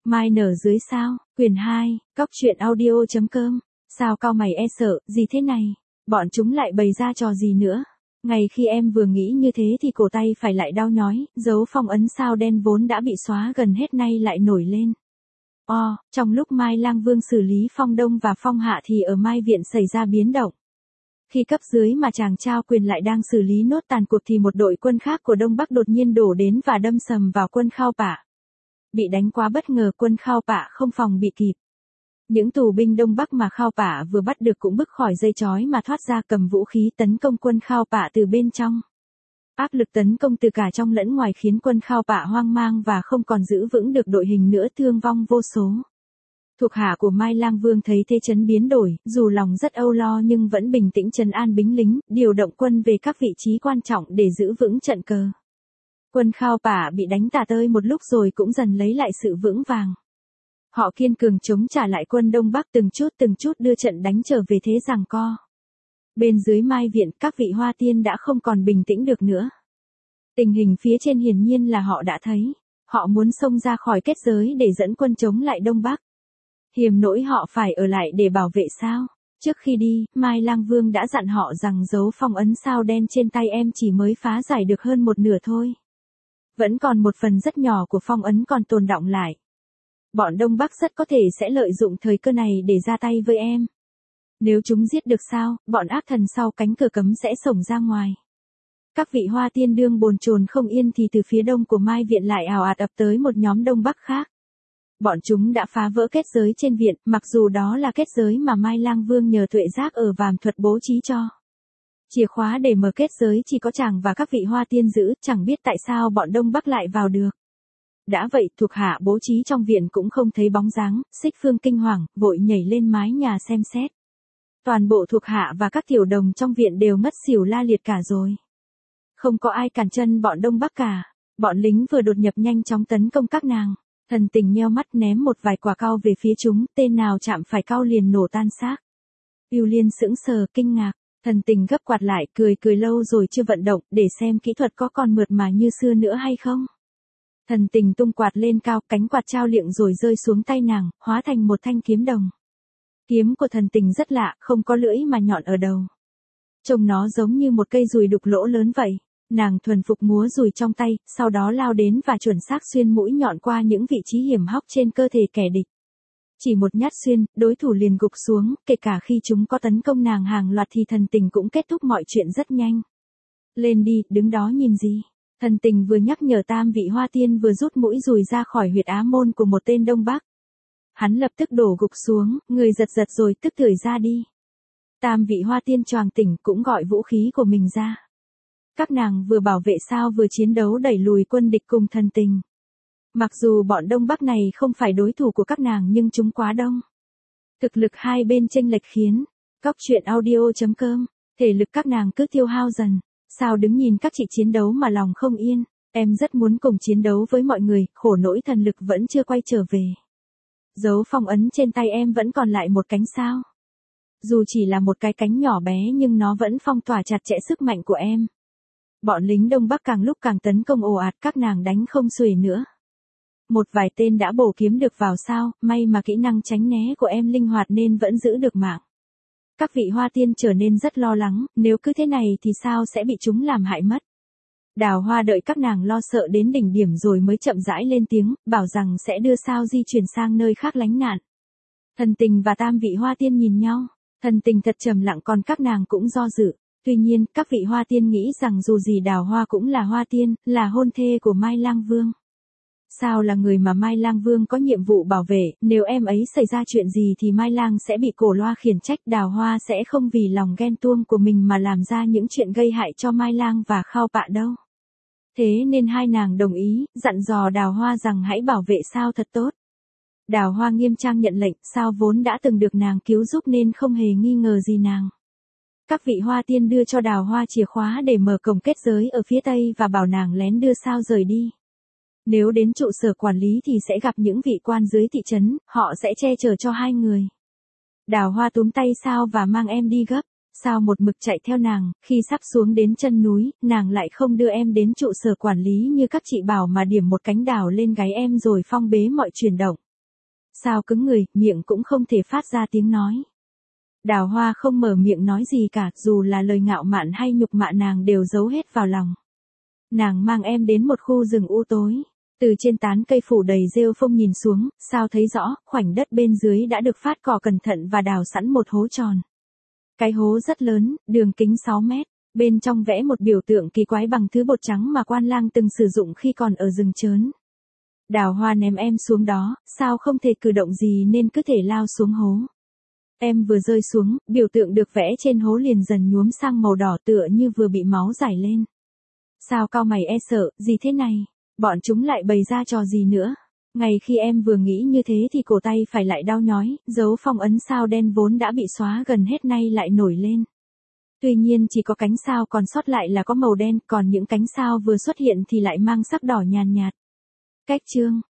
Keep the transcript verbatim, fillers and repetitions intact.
Mai nở dưới sao, quyển hai, cóc truyện audio chấm com. Sao cau mày e sợ, gì thế này? Bọn chúng lại bày ra trò gì nữa? Ngay khi em vừa nghĩ như thế thì cổ tay phải lại đau nhói, dấu phong ấn sao đen vốn đã bị xóa gần hết nay lại nổi lên. O, trong lúc Mai Lang Vương xử lý Phong Đông và Phong Hạ thì ở Mai Viện xảy ra biến động. Khi cấp dưới mà chàng trao quyền lại đang xử lý nốt tàn cuộc thì một đội quân khác của Đông Bắc đột nhiên đổ đến và đâm sầm vào quân Khao Pạ. Bị đánh quá bất ngờ, quân Khao Pạ không phòng bị kịp. Những tù binh Đông Bắc mà Khao Pạ vừa bắt được cũng bứt khỏi dây trói mà thoát ra, cầm vũ khí tấn công quân Khao Pạ từ bên trong. Áp lực tấn công từ cả trong lẫn ngoài khiến quân Khao Pạ hoang mang và không còn giữ vững được đội hình nữa, thương vong vô số. Thuộc hạ của Mai Lang Vương thấy thế chấn biến đổi, dù lòng rất âu lo nhưng vẫn bình tĩnh trấn an binh lính, điều động quân về các vị trí quan trọng để giữ vững trận cờ. Quân Khao Pạ bị đánh tả tơi một lúc rồi cũng dần lấy lại sự vững vàng. Họ kiên cường chống trả lại quân Đông Bắc, từng chút từng chút đưa trận đánh trở về thế giằng co. Bên dưới Mai Viện, các vị Hoa Tiên đã không còn bình tĩnh được nữa. Tình hình phía trên hiển nhiên là họ đã thấy. Họ muốn xông ra khỏi kết giới để dẫn quân chống lại Đông Bắc. Hiềm nỗi họ phải ở lại để bảo vệ sao? Trước khi đi, Mai Lang Vương đã dặn họ rằng dấu phong ấn sao đen trên tay em chỉ mới phá giải được hơn một nửa thôi. Vẫn còn một phần rất nhỏ của phong ấn còn tồn đọng lại. Bọn Đông Bắc rất có thể sẽ lợi dụng thời cơ này để ra tay với em. Nếu chúng giết được sao, bọn ác thần sau cánh cửa cấm sẽ xổng ra ngoài. Các vị Hoa Tiên đương bồn chồn không yên thì từ phía đông của Mai Viện lại ào ạt ập tới một nhóm Đông Bắc khác. Bọn chúng đã phá vỡ kết giới trên viện, mặc dù đó là kết giới mà Mai Lang Vương nhờ tuệ giác ở Vàm Thuật bố trí cho. Chìa khóa để mở kết giới chỉ có chàng và các vị Hoa Tiên giữ, chẳng biết tại sao bọn Đông Bắc lại vào được. Đã vậy, thuộc hạ bố trí trong viện cũng không thấy bóng dáng, Xích Phương kinh hoàng, vội nhảy lên mái nhà xem xét. Toàn bộ thuộc hạ và các tiểu đồng trong viện đều ngất xỉu la liệt cả rồi. Không có ai cản chân bọn Đông Bắc cả. Bọn lính vừa đột nhập nhanh chóng tấn công các nàng. Thần Tình nheo mắt ném một vài quả cau về phía chúng, tên nào chạm phải cau liền nổ tan xác. Yêu Liên sững sờ kinh ngạc, Thần Tình gấp quạt lại, cười cười lâu rồi chưa vận động, để xem kỹ thuật có còn mượt mà như xưa nữa hay không. Thần Tình tung quạt lên cao, cánh quạt trao liệng rồi rơi xuống tay nàng, hóa thành một thanh kiếm đồng. Kiếm của Thần Tình rất lạ, không có lưỡi mà nhọn ở đầu. Trông nó giống như một cây dùi đục lỗ lớn vậy. Nàng thuần phục múa dùi trong tay, sau đó lao đến và chuẩn xác xuyên mũi nhọn qua những vị trí hiểm hóc trên cơ thể kẻ địch. Chỉ một nhát xuyên, đối thủ liền gục xuống, kể cả khi chúng có tấn công nàng hàng loạt thì Thần Tình cũng kết thúc mọi chuyện rất nhanh. Lên đi, đứng đó nhìn gì? Thần Tình vừa nhắc nhở tam vị Hoa Tiên vừa rút mũi dùi ra khỏi huyệt á môn của một tên Đông Bắc. Hắn lập tức đổ gục xuống, người giật giật rồi tức tưởi ra đi. Tam vị Hoa Tiên choàng tỉnh cũng gọi vũ khí của mình ra. Các nàng vừa bảo vệ sao vừa chiến đấu đẩy lùi quân địch cùng Thần Tình. Mặc dù bọn Đông Bắc này không phải đối thủ của các nàng nhưng chúng quá đông. Thực lực hai bên chênh lệch khiến cóc truyện audio chấm com, thể lực các nàng cứ tiêu hao dần. Sao đứng nhìn các chị chiến đấu mà lòng không yên, em rất muốn cùng chiến đấu với mọi người, khổ nỗi thần lực vẫn chưa quay trở về. Dấu phong ấn trên tay em vẫn còn lại một cánh sao. Dù chỉ là một cái cánh nhỏ bé nhưng nó vẫn phong tỏa chặt chẽ sức mạnh của em. Bọn lính Đông Bắc càng lúc càng tấn công ồ ạt, các nàng đánh không xuể nữa. Một vài tên đã bổ kiếm được vào sao, may mà kỹ năng tránh né của em linh hoạt nên vẫn giữ được mạng. Các vị Hoa Tiên trở nên rất lo lắng, nếu cứ thế này thì sao sẽ bị chúng làm hại mất. Đào Hoa đợi các nàng lo sợ đến đỉnh điểm rồi mới chậm rãi lên tiếng, bảo rằng sẽ đưa sao di chuyển sang nơi khác lánh nạn. Thần Tình và tam vị Hoa Tiên nhìn nhau, Thần Tình thật trầm lặng còn các nàng cũng do dự. Tuy nhiên, các vị Hoa Tiên nghĩ rằng dù gì Đào Hoa cũng là Hoa Tiên, là hôn thê của Mai Lang Vương. Sao là người mà Mai Lang Vương có nhiệm vụ bảo vệ, nếu em ấy xảy ra chuyện gì thì Mai Lang sẽ bị cổ loa khiển trách, Đào Hoa sẽ không vì lòng ghen tuông của mình mà làm ra những chuyện gây hại cho Mai Lang và Khao Pạ đâu. Thế nên hai nàng đồng ý, dặn dò Đào Hoa rằng hãy bảo vệ sao thật tốt. Đào Hoa nghiêm trang nhận lệnh, sao vốn đã từng được nàng cứu giúp nên không hề nghi ngờ gì nàng. Các vị Hoa Tiên đưa cho Đào Hoa chìa khóa để mở cổng kết giới ở phía tây và bảo nàng lén đưa sao rời đi. Nếu đến trụ sở quản lý thì sẽ gặp những vị quan dưới thị trấn, họ sẽ che chở cho hai người. Đào Hoa túm tay sao và mang em đi gấp, sao một mực chạy theo nàng, khi sắp xuống đến chân núi, nàng lại không đưa em đến trụ sở quản lý như các chị bảo mà điểm một cánh đào lên gáy em rồi phong bế mọi chuyển động. Sao cứng người, miệng cũng không thể phát ra tiếng nói. Đào Hoa không mở miệng nói gì cả, dù là lời ngạo mạn hay nhục mạ nàng đều giấu hết vào lòng. Nàng mang em đến một khu rừng u tối. Từ trên tán cây phủ đầy rêu phong nhìn xuống, sao thấy rõ, khoảnh đất bên dưới đã được phát cỏ cẩn thận và đào sẵn một hố tròn. Cái hố rất lớn, đường kính sáu mét, bên trong vẽ một biểu tượng kỳ quái bằng thứ bột trắng mà quan lang từng sử dụng khi còn ở rừng trớn. Đào Hoa ném em xuống đó, sao không thể cử động gì nên cứ thể lao xuống hố. Em vừa rơi xuống, biểu tượng được vẽ trên hố liền dần nhuốm sang màu đỏ tựa như vừa bị máu rải lên. Sao cau mày e sợ, gì thế này? Bọn chúng lại bày ra trò gì nữa? Ngay khi em vừa nghĩ như thế thì cổ tay phải lại đau nhói, dấu phong ấn sao đen vốn đã bị xóa gần hết nay lại nổi lên. Tuy nhiên chỉ có cánh sao còn sót lại là có màu đen, còn những cánh sao vừa xuất hiện thì lại mang sắc đỏ nhàn nhạt. Cách chương